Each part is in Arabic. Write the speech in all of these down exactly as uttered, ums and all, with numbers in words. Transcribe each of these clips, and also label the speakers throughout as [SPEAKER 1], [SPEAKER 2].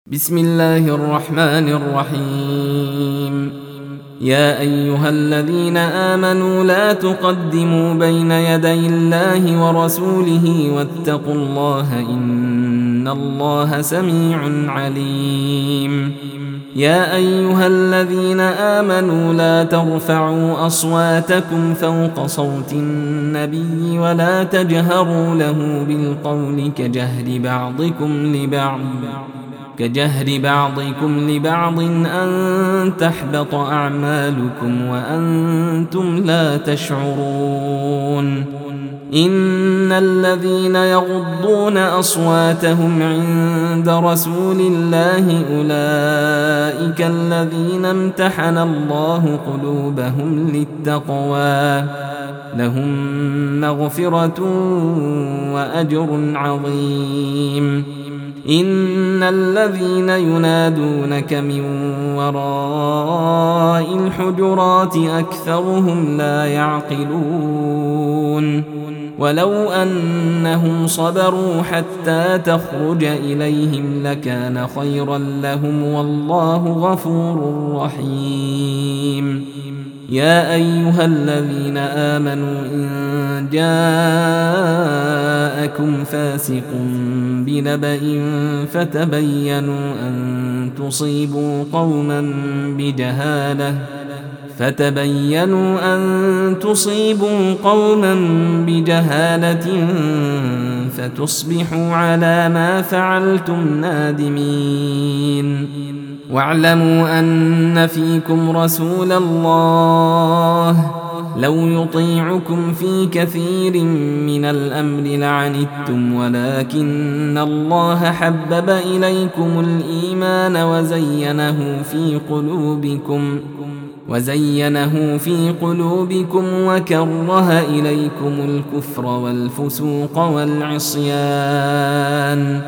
[SPEAKER 1] بسم الله الرحمن الرحيم. يا أيها الذين آمنوا لا تقدموا بين يدي الله ورسوله واتقوا الله إن الله سميع عليم. يا أيها الذين آمنوا لا ترفعوا أصواتكم فوق صوت النبي ولا تجهروا له بالقول كجهر بعضكم لبعض كجهر بعضكم لبعض أن تحبط أعمالكم وأنتم لا تشعرون. إن الذين يغضون أصواتهم عند رسول الله أولئك الذين امتحن الله قلوبهم للتقوى لهم مغفرة وأجر عظيم. إن الذين ينادونك من وراء الحجرات أكثرهم لا يعقلون. ولو أنهم صبروا حتى تخرج إليهم لكان خيرا لهم والله غفور رحيم. يا أيها الذين آمنوا إن جاءكم فاسق بنبأ فتبينوا أن تصيبوا قوما بجهالة فتبينوا أن تصيبوا قوما بجهالة فتصبحوا على ما فعلتم نادمين. واعلموا أن فيكم رسول الله لو يطيعكم في كثير من الأمر لعنتم ولكن الله حبب إليكم الإيمان وزينه في قلوبكم وزينه في قلوبكم وكره إليكم الكفر والفسوق والعصيان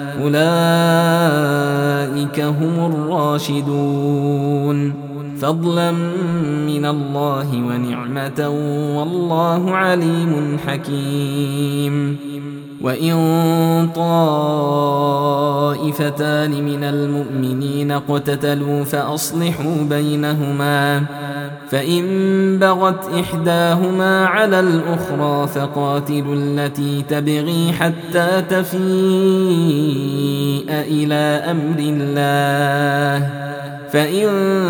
[SPEAKER 1] أولئك هم الراشدون فضلا من الله ونعمة والله عليم حكيم. وإن طائفتان من المؤمنين اقتتلوا فأصلحوا بينهما فإن بغت إحداهما على الأخرى فقاتلوا التي تبغي حتى تفيء إلى أمر الله فإن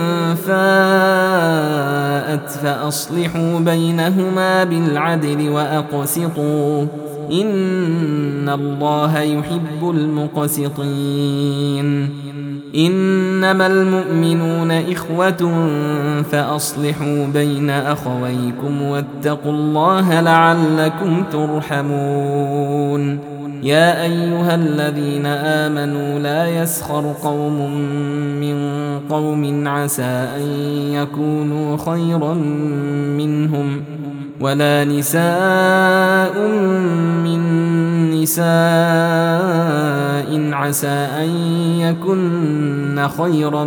[SPEAKER 1] فاءت فأصلحوا بينهما بالعدل وأقسطوا إن الله يحب المقسطين. إنما المؤمنون إخوة فأصلحوا بين أخويكم واتقوا الله لعلكم ترحمون. يا أيها الذين آمنوا لا يسخر قوم من قوم عسى أن يكونوا خيرا منهم ولا نساء من نساء عسى أن يكن خيرا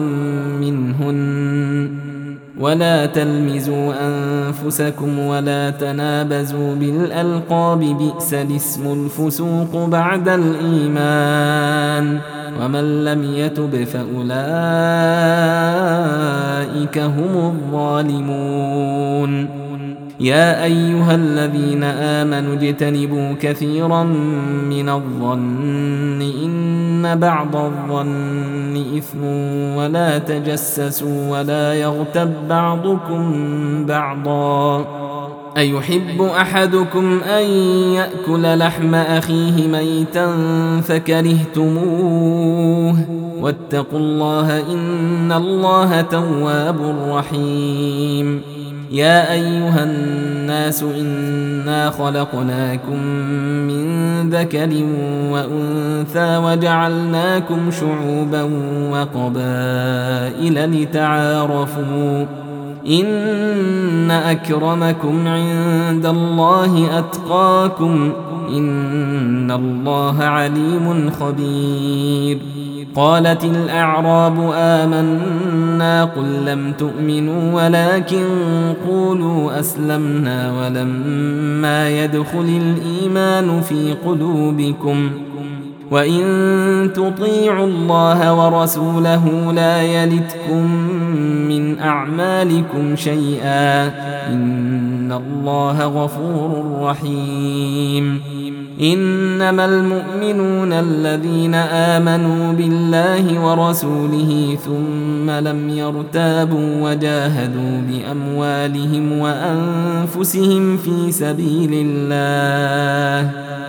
[SPEAKER 1] منهن ولا تلمزوا أنفسكم ولا تنابزوا بالألقاب بئس الاسم الفسوق بعد الإيمان ومن لم يتب فأولئك هم الظالمون. يا أيها الذين آمنوا اجتنبوا كثيرا من الظن إن بعض الظن إثم ولا تجسسوا ولا يغتب بعضكم بعضا أيحب أحدكم أن يأكل لحم أخيه ميتا فكرهتموه واتقوا الله إن الله تواب رحيم. يا أيها الناس إنا خلقناكم من ذكر وأنثى وجعلناكم شعوبا وقبائل لتعارفوا إن أكرمكم عند الله أتقاكم إن الله عليم خبير. قالت الأعراب آمنا قل لم تؤمنوا ولكن قولوا أسلمنا ولما يدخل الإيمان في قلوبكم وإن تطيعوا الله ورسوله لا يلتكم من أعمالكم شيئا إن الله غفور رحيم إنما المؤمنون الذين آمنوا بالله ورسوله ثم لم يرتابوا وجاهدوا بأموالهم وأنفسهم في سبيل الله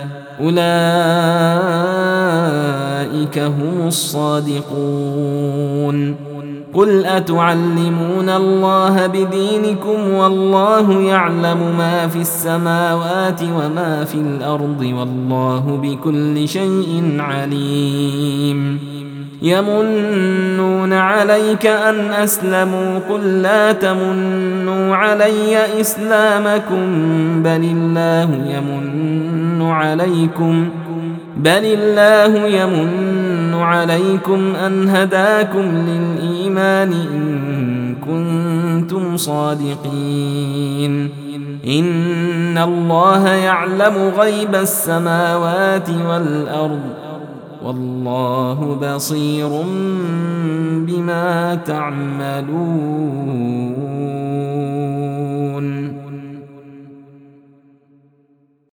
[SPEAKER 1] أولئك هم الصادقون قل أتعلمون الله بدينكم والله يعلم ما في السماوات وما في الأرض والله بكل شيء عليم يمنون عليك أن أسلموا قل لا تمنوا علي إسلامكم بل الله يمن عليكم بل الله يمن عليكم أن هداكم للإيمان إن كنتم صادقين إن الله يعلم غيب السماوات والأرض والله بصير بما تعملون